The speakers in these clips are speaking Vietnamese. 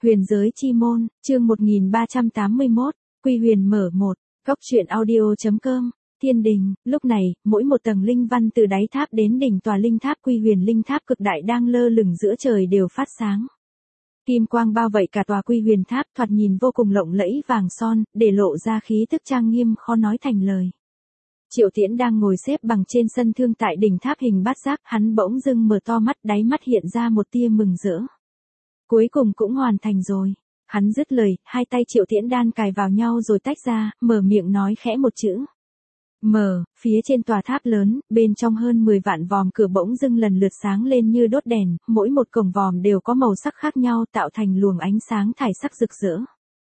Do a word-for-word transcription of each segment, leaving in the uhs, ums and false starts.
Huyền giới chi môn, chương một nghìn ba trăm tám mươi mốt, Quy Huyền mở một, góc truyện audio chấm com, Thiên Đình. Lúc này, mỗi một tầng linh văn từ đáy tháp đến đỉnh tòa linh tháp Quy Huyền linh tháp cực đại đang lơ lửng giữa trời đều phát sáng. Kim quang bao vây cả tòa Quy Huyền tháp, thoạt nhìn vô cùng lộng lẫy vàng son, để lộ ra khí tức trang nghiêm khó nói thành lời. Triệu Tiễn đang ngồi xếp bằng trên sân thương tại đỉnh tháp hình bát giác, hắn bỗng dưng mở to mắt, đáy mắt hiện ra một tia mừng rỡ. Cuối cùng cũng hoàn thành rồi. Hắn dứt lời, hai tay Triệu Tiễn đan cài vào nhau rồi tách ra, mở miệng nói khẽ một chữ. Mở, phía trên tòa tháp lớn, bên trong hơn mười vạn vòm cửa bỗng dưng lần lượt sáng lên như đốt đèn, mỗi một cổng vòm đều có màu sắc khác nhau tạo thành luồng ánh sáng thải sắc rực rỡ.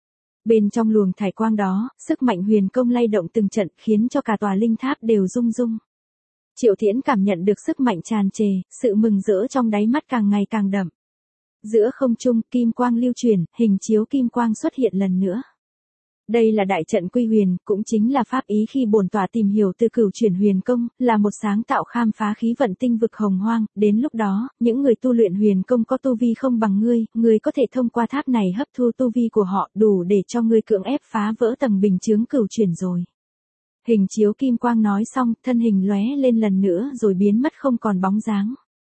Bên trong luồng thải quang đó, sức mạnh huyền công lay động từng trận khiến cho cả tòa linh tháp đều rung rung. Triệu Tiễn cảm nhận được sức mạnh tràn trề, sự mừng rỡ trong đáy mắt càng ngày càng đậm. Giữa không trung, kim quang lưu chuyển, hình chiếu kim quang xuất hiện lần nữa. Đây là đại trận Quy Huyền, cũng chính là pháp ý khi bổn tọa tìm hiểu từ cửu chuyển huyền công, là một sáng tạo khám phá khí vận tinh vực hồng hoang, đến lúc đó, những người tu luyện huyền công có tu vi không bằng ngươi, ngươi có thể thông qua tháp này hấp thu tu vi của họ, đủ để cho ngươi cưỡng ép phá vỡ tầng bình chướng cửu chuyển rồi. Hình chiếu kim quang nói xong, thân hình lóe lên lần nữa rồi biến mất không còn bóng dáng.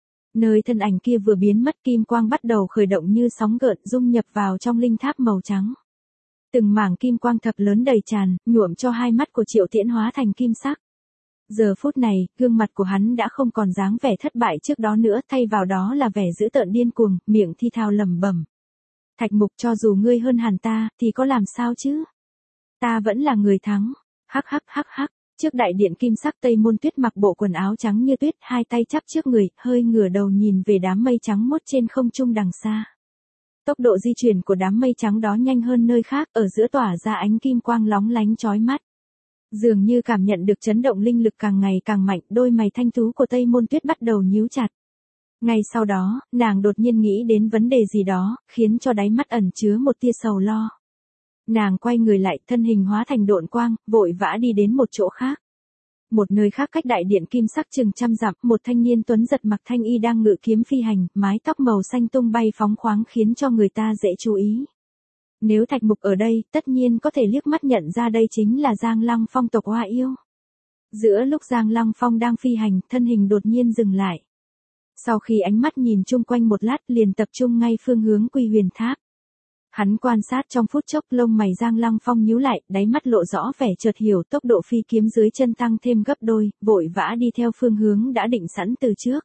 Nơi thân ảnh kia vừa biến mất, kim quang bắt đầu khởi động như sóng gợn dung nhập vào trong linh tháp màu trắng. Từng mảng kim quang thật lớn đầy tràn, nhuộm cho hai mắt của Triệu Tiễn hóa thành kim sắc. Giờ phút này, gương mặt của hắn đã không còn dáng vẻ thất bại trước đó nữa, thay vào đó là vẻ dữ tợn điên cuồng, miệng thi thao lẩm bẩm. Thạch Mục, cho dù ngươi hơn hẳn ta, thì có làm sao chứ? Ta vẫn là người thắng. Hắc hắc hắc hắc. Trước đại điện kim sắc Tây Môn Tuyết mặc bộ quần áo trắng như tuyết, hai tay chắp trước người, hơi ngửa đầu nhìn về đám mây trắng mốt trên không trung đằng xa. Tốc độ di chuyển của đám mây trắng đó nhanh hơn nơi khác, ở giữa tỏa ra ánh kim quang lóng lánh chói mắt. Dường như cảm nhận được chấn động linh lực càng ngày càng mạnh, đôi mày thanh tú của Tây Môn Tuyết bắt đầu nhíu chặt. Ngay sau đó, nàng đột nhiên nghĩ đến vấn đề gì đó, khiến cho đáy mắt ẩn chứa một tia sầu lo. Nàng quay người lại, thân hình hóa thành độn quang, vội vã đi đến một chỗ khác. Một nơi khác cách đại điện kim sắc chừng trăm dặm, một thanh niên tuấn giật mặc thanh y đang ngự kiếm phi hành, mái tóc màu xanh tung bay phóng khoáng khiến cho người ta dễ chú ý. Nếu Thạch Mục ở đây, tất nhiên có thể liếc mắt nhận ra đây chính là Giang Lăng Phong tộc Hoa Yêu. Giữa lúc Giang Lăng Phong đang phi hành, thân hình đột nhiên dừng lại. Sau khi ánh mắt nhìn chung quanh một lát, liền tập trung ngay phương hướng Quy Huyền tháp. Hắn quan sát trong phút chốc, lông mày Giang Lăng Phong nhíu lại, đáy mắt lộ rõ vẻ chợt hiểu, tốc độ phi kiếm dưới chân tăng thêm gấp đôi, vội vã đi theo phương hướng đã định sẵn từ trước.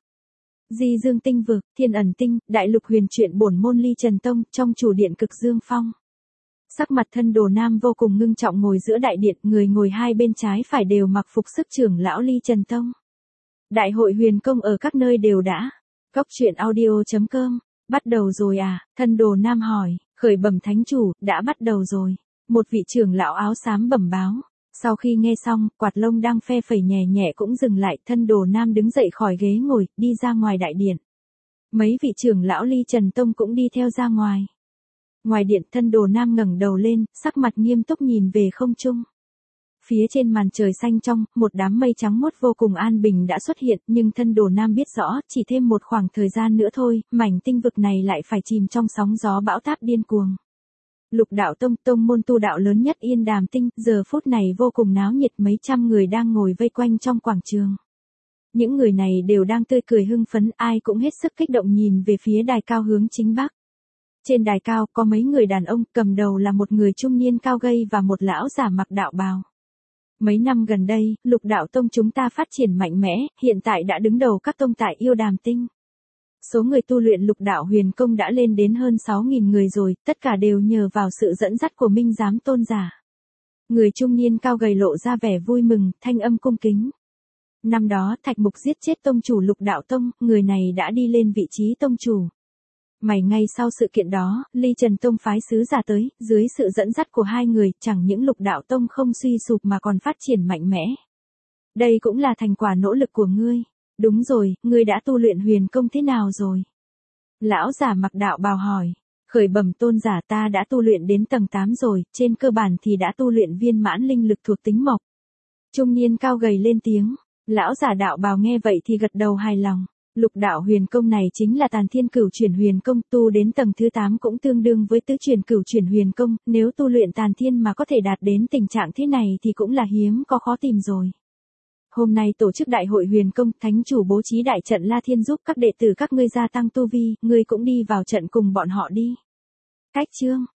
Di Dương tinh vực, Thiên Ẩn tinh, Đại Lục Huyền truyện bổn môn Ly Trần Tông, trong chủ điện Cực Dương Phong. Sắc mặt Thân Đồ Nam vô cùng ngưng trọng ngồi giữa đại điện, người ngồi hai bên trái phải đều mặc phục sức trưởng lão Ly Trần Tông. Đại hội huyền công ở các nơi đều đã. Góc truyện audio chấm com. Bắt đầu rồi à? Thân Đồ Nam hỏi. Khởi bẩm thánh chủ, đã bắt đầu rồi. Một vị trưởng lão áo xám bẩm báo. Sau khi nghe xong, quạt lông đang phe phẩy nhẹ nhẹ cũng dừng lại. Thân Đồ Nam đứng dậy khỏi ghế ngồi, đi ra ngoài đại điện. Mấy vị trưởng lão Ly Trần Tông cũng đi theo ra ngoài. Ngoài điện, Thân Đồ Nam ngẩng đầu lên, sắc mặt nghiêm túc nhìn về không trung. Phía trên màn trời xanh trong, một đám mây trắng muốt vô cùng an bình đã xuất hiện, nhưng Thân Đồ Nam biết rõ, chỉ thêm một khoảng thời gian nữa thôi, mảnh tinh vực này lại phải chìm trong sóng gió bão táp điên cuồng. Lục Đạo Tông, tông môn tu đạo lớn nhất Yên Đàm Tinh, giờ phút này vô cùng náo nhiệt, mấy trăm người đang ngồi vây quanh trong quảng trường. Những người này đều đang tươi cười hưng phấn, ai cũng hết sức kích động nhìn về phía đài cao hướng chính bắc. Trên đài cao có mấy người đàn ông, cầm đầu là một người trung niên cao gầy và một lão giả mặc đạo bào. Mấy năm gần đây, Lục Đạo Tông chúng ta phát triển mạnh mẽ, hiện tại đã đứng đầu các tông tại Yêu Đàm Tinh. Số người tu luyện Lục Đạo huyền công đã lên đến hơn sáu nghìn người rồi, tất cả đều nhờ vào sự dẫn dắt của Minh Giám Tôn giả. Người trung niên cao gầy lộ ra vẻ vui mừng, thanh âm cung kính. Năm đó Thạch Mục giết chết tông chủ Lục Đạo Tông, người này đã đi lên vị trí tông chủ. Mấy ngày sau sự kiện đó, Ly Trần Tông phái sứ giả tới, dưới sự dẫn dắt của hai người, chẳng những Lục Đạo Tông không suy sụp mà còn phát triển mạnh mẽ. Đây cũng là thành quả nỗ lực của ngươi. Đúng rồi, ngươi đã tu luyện huyền công thế nào rồi? Lão giả mặc đạo bào hỏi. Khởi bẩm tôn giả, ta đã tu luyện đến tầng tám rồi, trên cơ bản thì đã tu luyện viên mãn linh lực thuộc tính mộc. Trung niên cao gầy lên tiếng. Lão giả đạo bào nghe vậy thì gật đầu hài lòng. Lục đạo huyền công này chính là tàn thiên cửu chuyển huyền công, tu đến tầng thứ tám cũng tương đương với tứ chuyển cửu chuyển huyền công, nếu tu luyện tàn thiên mà có thể đạt đến tình trạng thế này thì cũng là hiếm có khó tìm rồi. Hôm nay tổ chức đại hội huyền công, thánh chủ bố trí đại trận La Thiên giúp các đệ tử các ngươi gia tăng tu vi, ngươi cũng đi vào trận cùng bọn họ đi. Cách chương